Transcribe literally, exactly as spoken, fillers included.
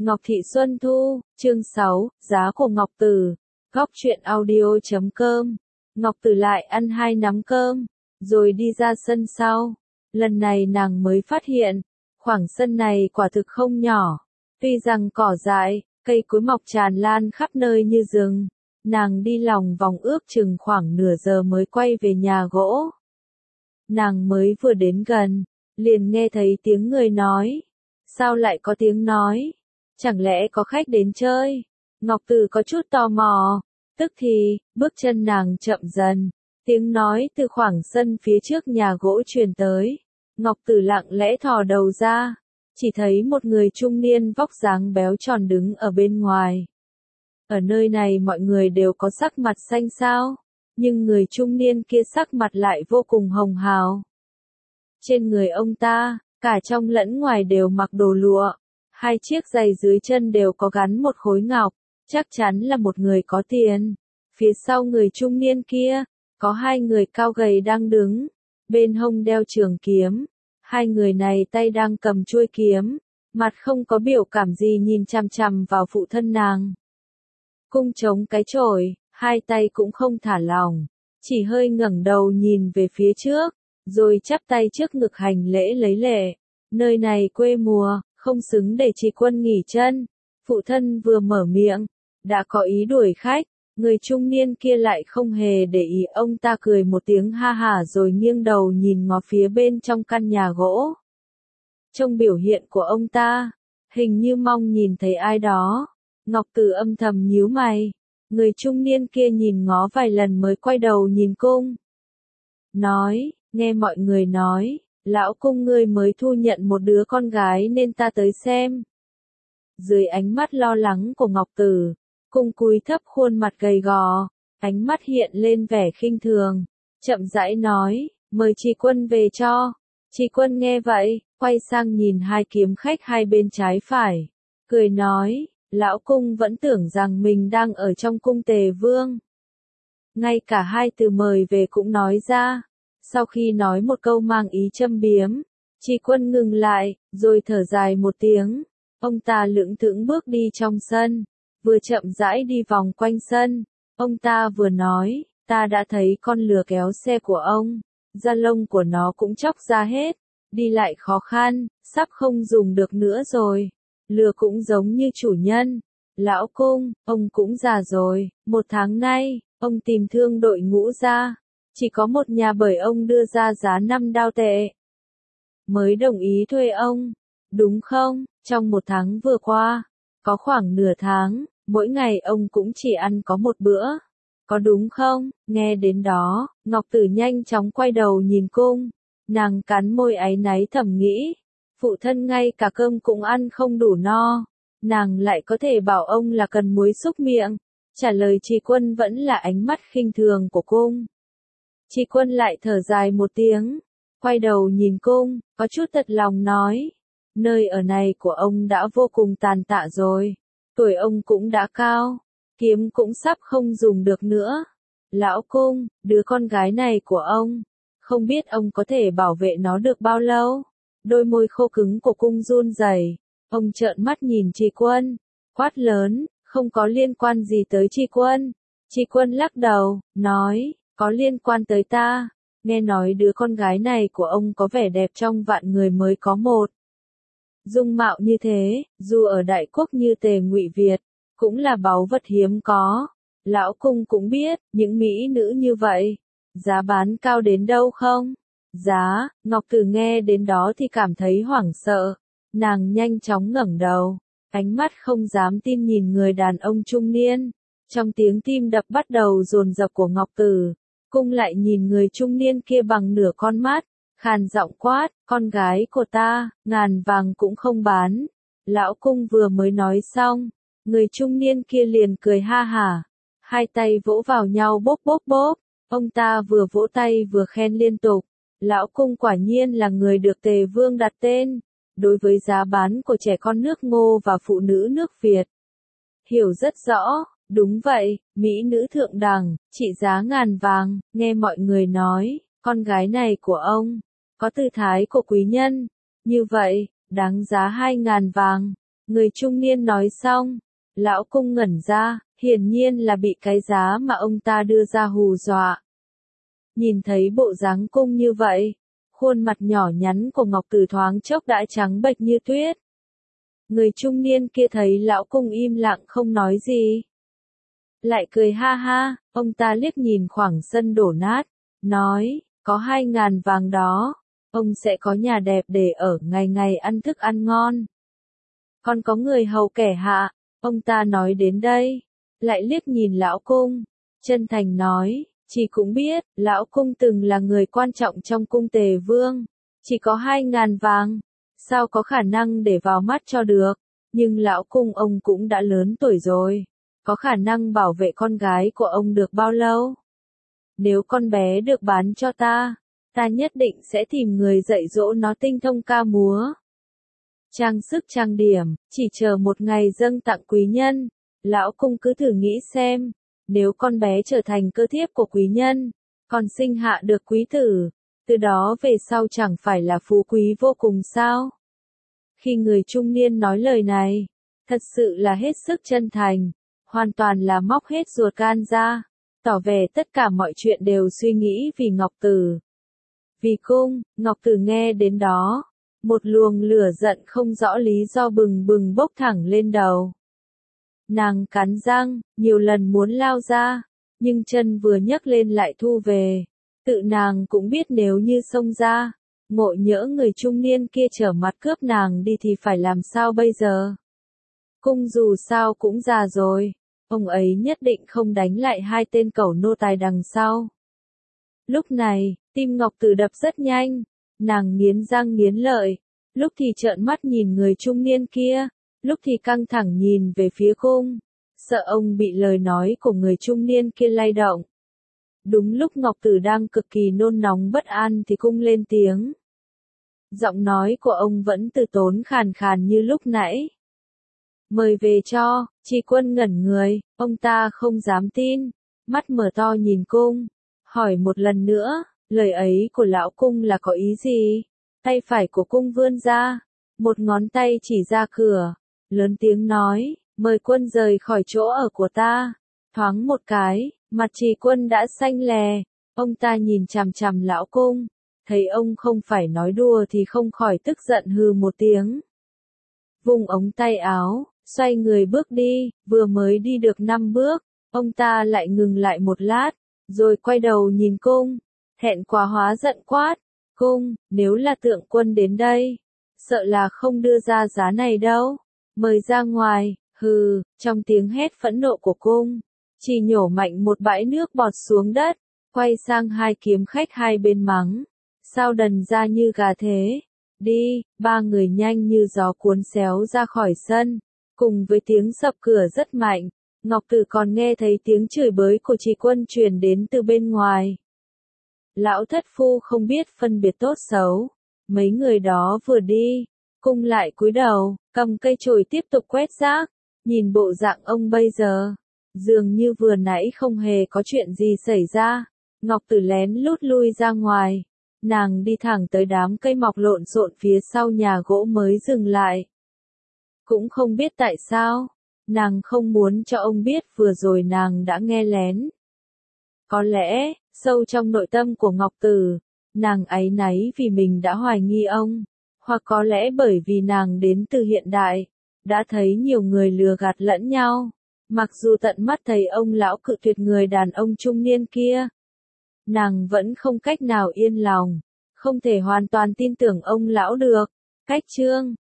Ngọc Thị Xuân Thu, chương sáu, giá của Ngọc Tử. Góc truyện audio chấm com. Ngọc Tử lại ăn hai nắm cơm, rồi đi ra sân sau. Lần này nàng mới phát hiện, khoảng sân này quả thực không nhỏ. Tuy rằng cỏ dại, cây cối mọc tràn lan khắp nơi như rừng, nàng đi lòng vòng ước chừng khoảng nửa giờ mới quay về nhà gỗ. Nàng mới vừa đến gần, liền nghe thấy tiếng người nói. Sao lại có tiếng nói? Chẳng lẽ có khách đến chơi? Ngọc Tử có chút tò mò, tức thì, bước chân nàng chậm dần, tiếng nói từ khoảng sân phía trước nhà gỗ truyền tới. Ngọc Tử lặng lẽ thò đầu ra, chỉ thấy một người trung niên vóc dáng béo tròn đứng ở bên ngoài. Ở nơi này mọi người đều có sắc mặt xanh xao, nhưng người trung niên kia sắc mặt lại vô cùng hồng hào. Trên người ông ta, cả trong lẫn ngoài đều mặc đồ lụa, hai chiếc giày dưới chân đều có gắn một khối ngọc, chắc chắn là một người có tiền. Phía sau người trung niên kia, có hai người cao gầy đang đứng, bên hông đeo trường kiếm. Hai người này tay đang cầm chuôi kiếm, mặt không có biểu cảm gì nhìn chằm chằm vào phụ thân nàng. Cung chống cái chổi, hai tay cũng không thả lỏng, chỉ hơi ngẩng đầu nhìn về phía trước, rồi chắp tay trước ngực hành lễ lấy lệ. Nơi này quê mùa, không xứng để Trì Quân nghỉ chân. Phụ thân vừa mở miệng, đã có ý đuổi khách, người trung niên kia lại không hề để ý, ông ta cười một tiếng ha hả rồi nghiêng đầu nhìn ngó phía bên trong căn nhà gỗ. Trong biểu hiện của ông ta, hình như mong nhìn thấy ai đó. Ngọc Tử âm thầm nhíu mày, người trung niên kia nhìn ngó vài lần mới quay đầu nhìn cung. Nói, nghe mọi người nói, lão cung ngươi mới thu nhận một đứa con gái nên ta tới xem. Dưới ánh mắt lo lắng của Ngọc Tử, cung cúi thấp khuôn mặt gầy gò, ánh mắt hiện lên vẻ khinh thường, chậm rãi nói, mời Trì Quân về cho. Trì Quân nghe vậy, quay sang nhìn hai kiếm khách hai bên trái phải, cười nói, lão cung vẫn tưởng rằng mình đang ở trong cung Tề Vương. Ngay cả hai từ mời về cũng nói ra. Sau khi nói một câu mang ý châm biếm, Trì Quân ngừng lại, rồi thở dài một tiếng. Ông ta lững thững bước đi trong sân, vừa chậm rãi đi vòng quanh sân. Ông ta vừa nói, ta đã thấy con lừa kéo xe của ông, da lông của nó cũng chóc ra hết, đi lại khó khăn, sắp không dùng được nữa rồi. Lừa cũng giống như chủ nhân. Lão cung, ông cũng già rồi, một tháng nay, ông tìm thương đội ngũ ra. Chỉ có một nhà bởi ông đưa ra giá năm đao tệ mới đồng ý thuê ông, đúng không? Trong một tháng vừa qua, có khoảng nửa tháng, mỗi ngày ông cũng chỉ ăn có một bữa, có đúng không? Nghe đến đó, Ngọc Tử nhanh chóng quay đầu nhìn cung, nàng cắn môi áy náy thầm nghĩ, phụ thân ngay cả cơm cũng ăn không đủ no, nàng lại có thể bảo ông là cần muối xúc miệng. Trả lời Trì Quân vẫn là ánh mắt khinh thường của cung. Trì Quân lại thở dài một tiếng, quay đầu nhìn cung, có chút thật lòng nói, nơi ở này của ông đã vô cùng tàn tạ rồi, tuổi ông cũng đã cao, kiếm cũng sắp không dùng được nữa. Lão cung, đứa con gái này của ông, không biết ông có thể bảo vệ nó được bao lâu? Đôi môi khô cứng của cung run rẩy, ông trợn mắt nhìn Trì Quân, quát lớn, không có liên quan gì tới Trì Quân. Trì Quân lắc đầu, nói, có liên quan tới ta. Nghe nói đứa con gái này của ông có vẻ đẹp trong vạn người mới có một. Dung mạo như thế, dù ở đại quốc như Tề Ngụy Việt, cũng là báu vật hiếm có. Lão cung cũng biết, những mỹ nữ như vậy, giá bán cao đến đâu không? Giá, Ngọc Tử nghe đến đó thì cảm thấy hoảng sợ. Nàng nhanh chóng ngẩng đầu, ánh mắt không dám tin nhìn người đàn ông trung niên. Trong tiếng tim đập bắt đầu dồn dập của Ngọc Tử, cung lại nhìn người trung niên kia bằng nửa con mắt, khàn giọng quát, con gái của ta, ngàn vàng cũng không bán. Lão cung vừa mới nói xong, người trung niên kia liền cười ha hả, hai tay vỗ vào nhau bốp bốp bốp, ông ta vừa vỗ tay vừa khen liên tục. Lão cung quả nhiên là người được Tề Vương đặt tên, đối với giá bán của trẻ con nước Ngô và phụ nữ nước Việt. Hiểu rất rõ. Đúng vậy, mỹ nữ thượng đẳng, trị giá ngàn vàng. Nghe mọi người nói, con gái này của ông, có tư thái của quý nhân, như vậy, đáng giá hai ngàn vàng. Người trung niên nói xong, lão cung ngẩn ra, hiển nhiên là bị cái giá mà ông ta đưa ra hù dọa. Nhìn thấy bộ dáng cung như vậy, khuôn mặt nhỏ nhắn của Ngọc Tử thoáng chốc đã trắng bệch như tuyết. Người trung niên kia thấy lão cung im lặng không nói gì, lại cười ha ha, ông ta liếc nhìn khoảng sân đổ nát, nói, có hai ngàn vàng đó, ông sẽ có nhà đẹp để ở, ngày ngày ăn thức ăn ngon. Còn có người hầu kẻ hạ, ông ta nói đến đây, lại liếc nhìn lão cung, chân thành nói, chị cũng biết, lão cung từng là người quan trọng trong cung Tề Vương, chỉ có hai ngàn vàng, sao có khả năng để vào mắt cho được, nhưng lão cung ông cũng đã lớn tuổi rồi, có khả năng bảo vệ con gái của ông được bao lâu? Nếu con bé được bán cho ta, ta nhất định sẽ tìm người dạy dỗ nó tinh thông ca múa. Trang sức trang điểm, chỉ chờ một ngày dâng tặng quý nhân, lão cung cứ thử nghĩ xem, nếu con bé trở thành cơ thiếp của quý nhân, còn sinh hạ được quý tử, từ đó về sau chẳng phải là phú quý vô cùng sao? Khi người trung niên nói lời này, thật sự là hết sức chân thành, hoàn toàn là móc hết ruột gan ra, tỏ vẻ tất cả mọi chuyện đều suy nghĩ vì Ngọc Tử. Vì cung, Ngọc Tử nghe đến đó, một luồng lửa giận không rõ lý do bừng bừng bốc thẳng lên đầu. Nàng cắn răng, nhiều lần muốn lao ra, nhưng chân vừa nhấc lên lại thu về. Tự nàng cũng biết nếu như xông ra, ngộ nhỡ người trung niên kia trở mặt cướp nàng đi thì phải làm sao bây giờ. Cung dù sao cũng già rồi, ông ấy nhất định không đánh lại hai tên cẩu nô tài đằng sau. Lúc này, tim Ngọc Tử đập rất nhanh, nàng nghiến răng nghiến lợi, lúc thì trợn mắt nhìn người trung niên kia, lúc thì căng thẳng nhìn về phía cung, sợ ông bị lời nói của người trung niên kia lay động. Đúng lúc Ngọc Tử đang cực kỳ nôn nóng bất an thì cung lên tiếng. Giọng nói của ông vẫn từ tốn khàn khàn như lúc nãy. Mời về cho, Tri Quân ngẩn người, ông ta không dám tin, mắt mở to nhìn cung, hỏi một lần nữa, lời ấy của lão cung là có ý gì? Tay phải của cung vươn ra, một ngón tay chỉ ra cửa, lớn tiếng nói, mời quân rời khỏi chỗ ở của ta. Thoáng một cái, mặt Tri Quân đã xanh lè, ông ta nhìn chằm chằm lão cung, thấy ông không phải nói đùa thì không khỏi tức giận hừ một tiếng. Vùng ống tay áo, xoay người bước đi, vừa mới đi được năm bước, ông ta lại ngừng lại một lát, rồi quay đầu nhìn cung, thẹn quá hóa giận quát, cung, nếu là Tượng Quân đến đây, sợ là không đưa ra giá này đâu, mời ra ngoài, hừ, trong tiếng hét phẫn nộ của cung, chỉ nhổ mạnh một bãi nước bọt xuống đất, quay sang hai kiếm khách hai bên mắng, sao đần ra như gà thế, đi, ba người nhanh như gió cuốn xéo ra khỏi sân, cùng với tiếng sập cửa rất mạnh, Ngọc Tử còn nghe thấy tiếng chửi bới của Tri Quân truyền đến từ bên ngoài. Lão thất phu không biết phân biệt tốt xấu, mấy người đó vừa đi, cung lại cúi đầu, cầm cây chổi tiếp tục quét rác, nhìn bộ dạng ông bây giờ, dường như vừa nãy không hề có chuyện gì xảy ra. Ngọc Tử lén lút lui ra ngoài, nàng đi thẳng tới đám cây mọc lộn xộn phía sau nhà gỗ mới dừng lại. Cũng không biết tại sao, nàng không muốn cho ông biết vừa rồi nàng đã nghe lén. Có lẽ, sâu trong nội tâm của Ngọc Tử, nàng áy náy vì mình đã hoài nghi ông, hoặc có lẽ bởi vì nàng đến từ hiện đại, đã thấy nhiều người lừa gạt lẫn nhau, mặc dù tận mắt thấy ông lão cự tuyệt người đàn ông trung niên kia. Nàng vẫn không cách nào yên lòng, không thể hoàn toàn tin tưởng ông lão được. Cách chương